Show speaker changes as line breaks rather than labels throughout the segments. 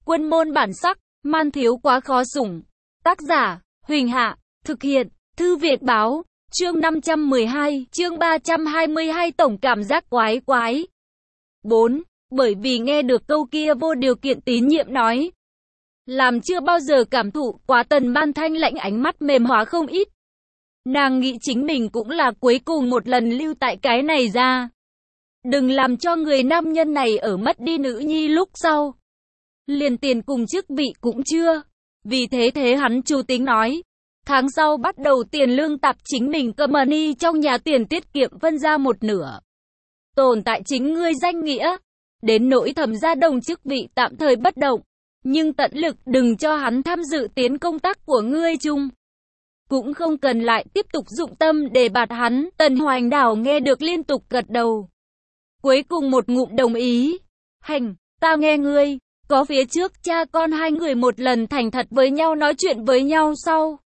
Quân môn bản sắc, man thiếu quá khó sủng. Tác giả, Huỳnh Hạ, thực hiện, Thư Việt Báo, chương 512, chương 322 tổng cảm giác quái quái. 4. Bởi vì nghe được câu kia vô điều kiện tín nhiệm nói. Làm chưa bao giờ cảm thụ quá Tần Ban thanh lãnh ánh mắt mềm hóa không ít. Nàng nghĩ chính mình cũng là cuối cùng một lần lưu tại cái này ra. Đừng làm cho người nam nhân này ở mất đi nữ nhi lúc sau. Liền tiền cùng chức vị cũng chưa. Vì thế hắn chủ tính nói. Tháng sau bắt đầu tiền lương tạp chính mình company trong nhà tiền tiết kiệm phân ra một nửa. Tồn tại chính ngươi danh nghĩa. Đến nỗi Thẩm gia đồng chức vị tạm thời bất động. Nhưng tận lực đừng cho hắn tham dự tiến công tác của ngươi chung. Cũng không cần lại tiếp tục dụng tâm để bạt hắn. Tần Hoành Đảo nghe được liên tục gật đầu. Cuối cùng một ngụm đồng ý. Hành, ta nghe ngươi. Có phía trước cha con hai người một lần thành thật với nhau nói chuyện với nhau sau.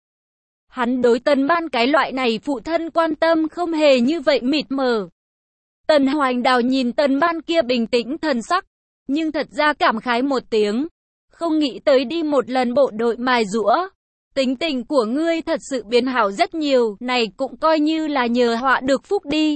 Hắn đối Tần Ban cái loại này phụ thân quan tâm không hề như vậy mịt mờ. Tần Hoành Đào nhìn Tần Ban kia bình tĩnh thần sắc. Nhưng thật ra cảm khái một tiếng. Không nghĩ tới đi một lần bộ đội mài giũa. Tính tình của ngươi thật sự biến hảo rất nhiều. Này cũng coi như là nhờ họa được phúc đi.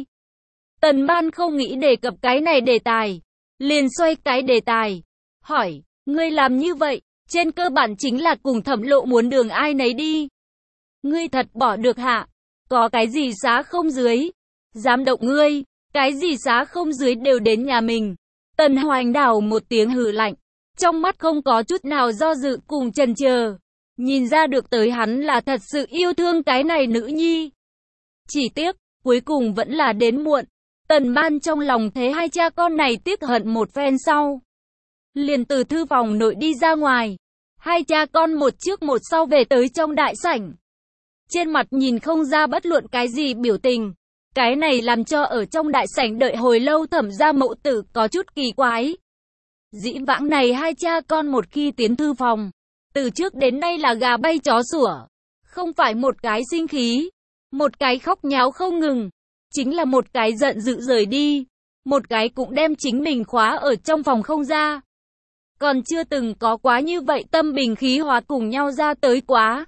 Tần Ban không nghĩ đề cập cái này đề tài. Liền xoay cái đề tài. Hỏi, ngươi làm như vậy, trên cơ bản chính là cùng Thẩm Lộ muốn đường ai nấy đi. Ngươi thật bỏ được hả? Có cái gì xá không dưới? Dám động ngươi, cái gì xá không dưới đều đến nhà mình. Tần Hoành Đảo một tiếng hừ lạnh, trong mắt không có chút nào do dự cùng chần chờ. Nhìn ra được tới hắn là thật sự yêu thương cái này nữ nhi. Chỉ tiếc, cuối cùng vẫn là đến muộn. Tần Ban trong lòng thế hai cha con này tiếc hận một phen sau. Liền từ thư phòng nội đi ra ngoài. Hai cha con một trước một sau về tới trong đại sảnh. Trên mặt nhìn không ra bất luận cái gì biểu tình. Cái này làm cho ở trong đại sảnh đợi hồi lâu Thẩm gia mẫu tử có chút kỳ quái. Dĩ vãng này hai cha con một khi tiến thư phòng. Từ trước đến nay là gà bay chó sủa. Không phải một cái sinh khí. Một cái khóc nháo không ngừng. Chính là một cái giận dữ rời đi. Một cái cũng đem chính mình khóa ở trong phòng không ra. Còn chưa từng có quá như vậy tâm bình khí hòa cùng nhau ra tới quá.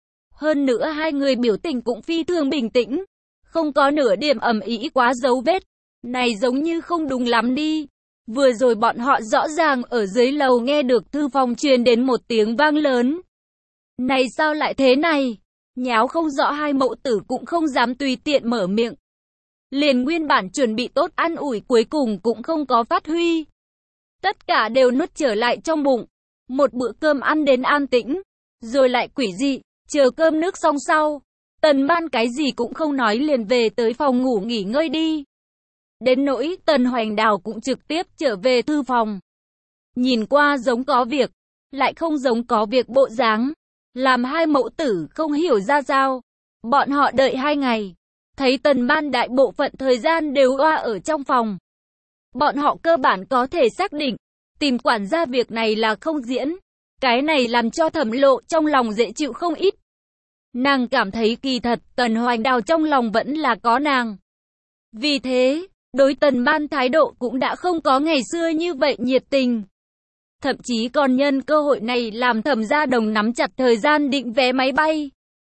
Hơn nữa hai người biểu tình cũng phi thường bình tĩnh. Không có nửa điểm ầm ĩ quá dấu vết. Này giống như không đúng lắm đi. Vừa rồi bọn họ rõ ràng ở dưới lầu nghe được thư phòng truyền đến một tiếng vang lớn. Này sao lại thế này? Nháo không rõ hai mẫu tử cũng không dám tùy tiện mở miệng. Liền nguyên bản chuẩn bị tốt ăn ủi cuối cùng cũng không có phát huy. Tất cả đều nuốt trở lại trong bụng. Một bữa cơm ăn đến an tĩnh. Rồi lại quỷ dị. Chờ cơm nước xong sau. Tần Ban cái gì cũng không nói liền về tới phòng ngủ nghỉ ngơi đi. Đến nỗi Tần Hoành Đào cũng trực tiếp trở về thư phòng. Nhìn qua giống có việc. Lại không giống có việc bộ dáng. Làm hai mẫu tử không hiểu ra sao. Bọn họ đợi 2 ngày. Thấy Tần Ban đại bộ phận thời gian đều oa ở trong phòng. Bọn họ cơ bản có thể xác định. Tìm quản gia việc này là không diễn. Cái này làm cho Thẩm Lộ trong lòng dễ chịu không ít. Nàng cảm thấy kỳ thật Tần Hoành Đào trong lòng vẫn là có nàng. Vì thế, đối Tần Ban thái độ cũng đã không có ngày xưa như vậy nhiệt tình. Thậm chí còn nhân cơ hội này làm Thẩm gia đồng nắm chặt thời gian định vé máy bay.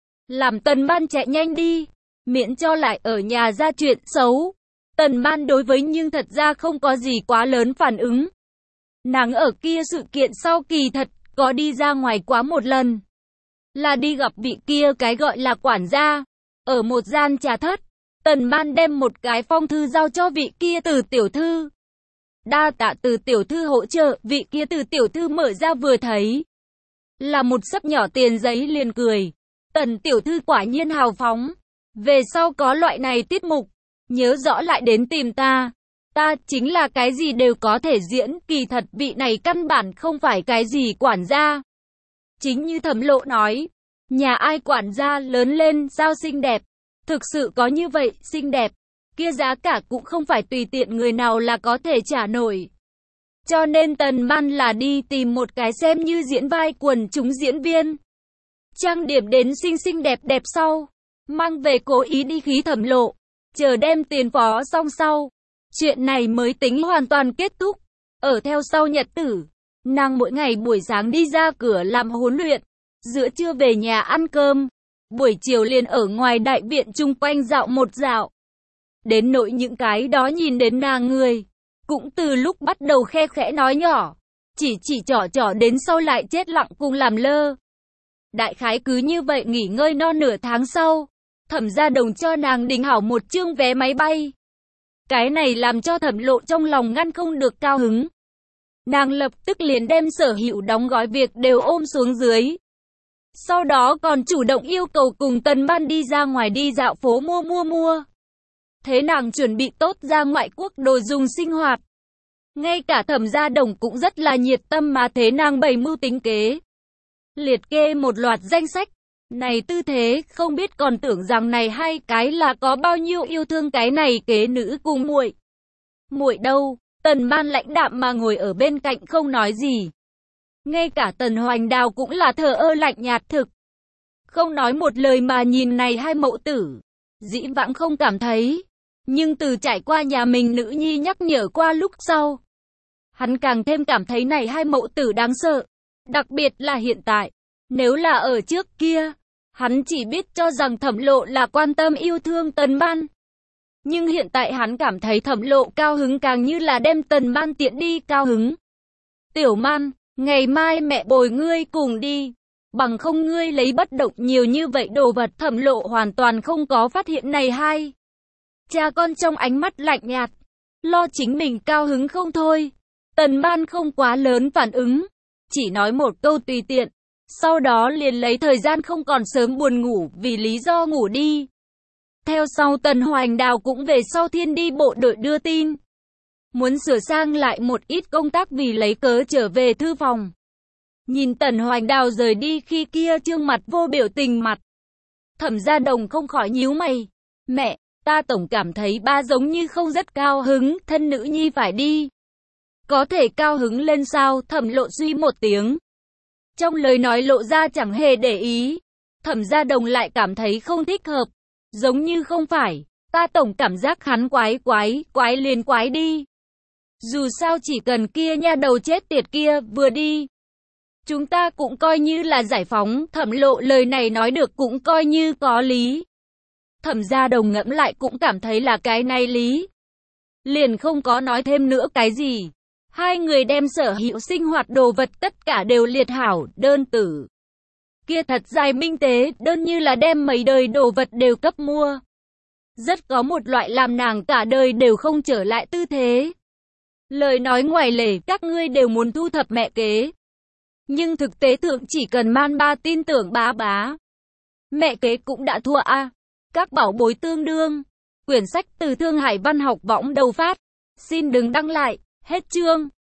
Làm Tần Ban chạy nhanh đi, miễn cho lại ở nhà ra chuyện xấu. Tần Ban đối với nhưng thật ra không có gì quá lớn phản ứng. Nàng ở kia sự kiện sau kỳ thật có đi ra ngoài quá một lần. Là đi gặp vị kia cái gọi là quản gia. Ở một gian trà thất, Tần Ban đem một cái phong thư giao cho vị kia Từ tiểu thư. Đa tạ Từ tiểu thư hỗ trợ. Vị kia Từ tiểu thư mở ra vừa thấy. Là một xấp nhỏ tiền giấy liền cười. Tần tiểu thư quả nhiên hào phóng. Về sau có loại này tiết mục. Nhớ rõ lại đến tìm ta. Ta chính là cái gì đều có thể diễn. Kỳ thật vị này căn bản không phải cái gì quản gia. Chính như Thẩm Lộ nói. Nhà ai quản gia lớn lên sao xinh đẹp. Thực sự có như vậy xinh đẹp. Kia giá cả cũng không phải tùy tiện người nào là có thể trả nổi. Cho nên Tần Ban là đi tìm một cái xem như diễn vai quần chúng diễn viên. Trang điểm đến xinh xinh đẹp đẹp sau. Mang về cố ý đi khí Thẩm Lộ. Chờ đem tiền phó xong sau. Chuyện này mới tính hoàn toàn kết thúc. Ở theo sau nhật tử. Nàng mỗi ngày buổi sáng đi ra cửa làm huấn luyện, giữa trưa về nhà ăn cơm, buổi chiều liền ở ngoài đại viện chung quanh dạo một dạo. Đến nỗi những cái đó nhìn đến nàng người, cũng từ lúc bắt đầu khe khẽ nói nhỏ, chỉ trỏ đến sau lại chết lặng cùng làm lơ. Đại khái cứ như vậy nghỉ ngơi non nửa tháng sau, Thẩm Gia Đồng cho nàng định hảo một chương vé máy bay. Cái này làm cho Thẩm Lộ trong lòng ngăn không được cao hứng. Nàng lập tức liền đem sở hữu đóng gói việc đều ôm xuống dưới. Sau đó còn chủ động yêu cầu cùng Tần Ban đi ra ngoài đi dạo phố mua. Thế nàng chuẩn bị tốt ra ngoại quốc đồ dùng sinh hoạt. Ngay cả Thẩm Gia Đồng cũng rất là nhiệt tâm mà thế nàng bày mưu tính kế. Liệt kê một loạt danh sách. Này tư thế, không biết còn tưởng rằng này hai cái là có bao nhiêu yêu thương cái này kế nữ cùng muội. Muội đâu? Tần Ban lãnh đạm mà ngồi ở bên cạnh không nói gì. Ngay cả Tần Hoành Đào cũng là thờ ơ lạnh nhạt thực. Không nói một lời mà nhìn này hai mẫu tử. Dĩ vãng không cảm thấy. Nhưng từ trải qua nhà mình nữ nhi nhắc nhở qua lúc sau. Hắn càng thêm cảm thấy này hai mẫu tử đáng sợ. Đặc biệt là hiện tại. Nếu là ở trước kia, hắn chỉ biết cho rằng Thẩm Lộ là quan tâm yêu thương Tần Ban. Nhưng hiện tại hắn cảm thấy Thẩm Lộ cao hứng càng như là đem Tần Ban tiện đi cao hứng. Tiểu Man, ngày mai mẹ bồi ngươi cùng đi. Bằng không ngươi lấy bất động nhiều như vậy đồ vật. Thẩm Lộ hoàn toàn không có phát hiện này hai. Cha con trong ánh mắt lạnh nhạt. Lo chính mình cao hứng không thôi. Tần Ban không quá lớn phản ứng. Chỉ nói một câu tùy tiện. Sau đó liền lấy thời gian không còn sớm buồn ngủ vì lý do ngủ đi. Theo sau Tần Hoành Đào cũng về sau Thiên đi bộ đội đưa tin. Muốn sửa sang lại một ít công tác vì lấy cớ trở về thư phòng. Nhìn Tần Hoành Đào rời đi khi kia trương mặt vô biểu tình mặt. Thẩm Gia Đồng không khỏi nhíu mày. Mẹ, ta tổng cảm thấy ba giống như không rất cao hứng, thân nữ nhi phải đi. Có thể cao hứng lên sao? Thẩm Lộ suy một tiếng. Trong lời nói lộ ra chẳng hề để ý. Thẩm Gia Đồng lại cảm thấy không thích hợp. Giống như không phải. Ta tổng cảm giác hắn quái liền quái đi. Dù sao chỉ cần kia nha đầu chết tiệt kia vừa đi. Chúng ta cũng coi như là giải phóng. Thẩm Lộ lời này nói được cũng coi như có lý. Thẩm Gia Đồng ngẫm lại cũng cảm thấy là cái này lý. Liền không có nói thêm nữa cái gì. Hai người đem sở hữu sinh hoạt đồ vật tất cả đều liệt hảo, đơn tử. Kia thật dài minh tế, đơn như là đem mấy đời đồ vật đều cấp mua. Rất có một loại làm nàng cả đời đều không trở lại tư thế. Lời nói ngoài lề, các ngươi đều muốn thu thập mẹ kế. Nhưng thực tế thượng chỉ cần Man Ba tin tưởng bá. Mẹ kế cũng đã thua a. Các bảo bối tương đương. Quyển sách từ Thương Hải Văn học võng đầu phát. Xin đừng đăng lại. Hết chương.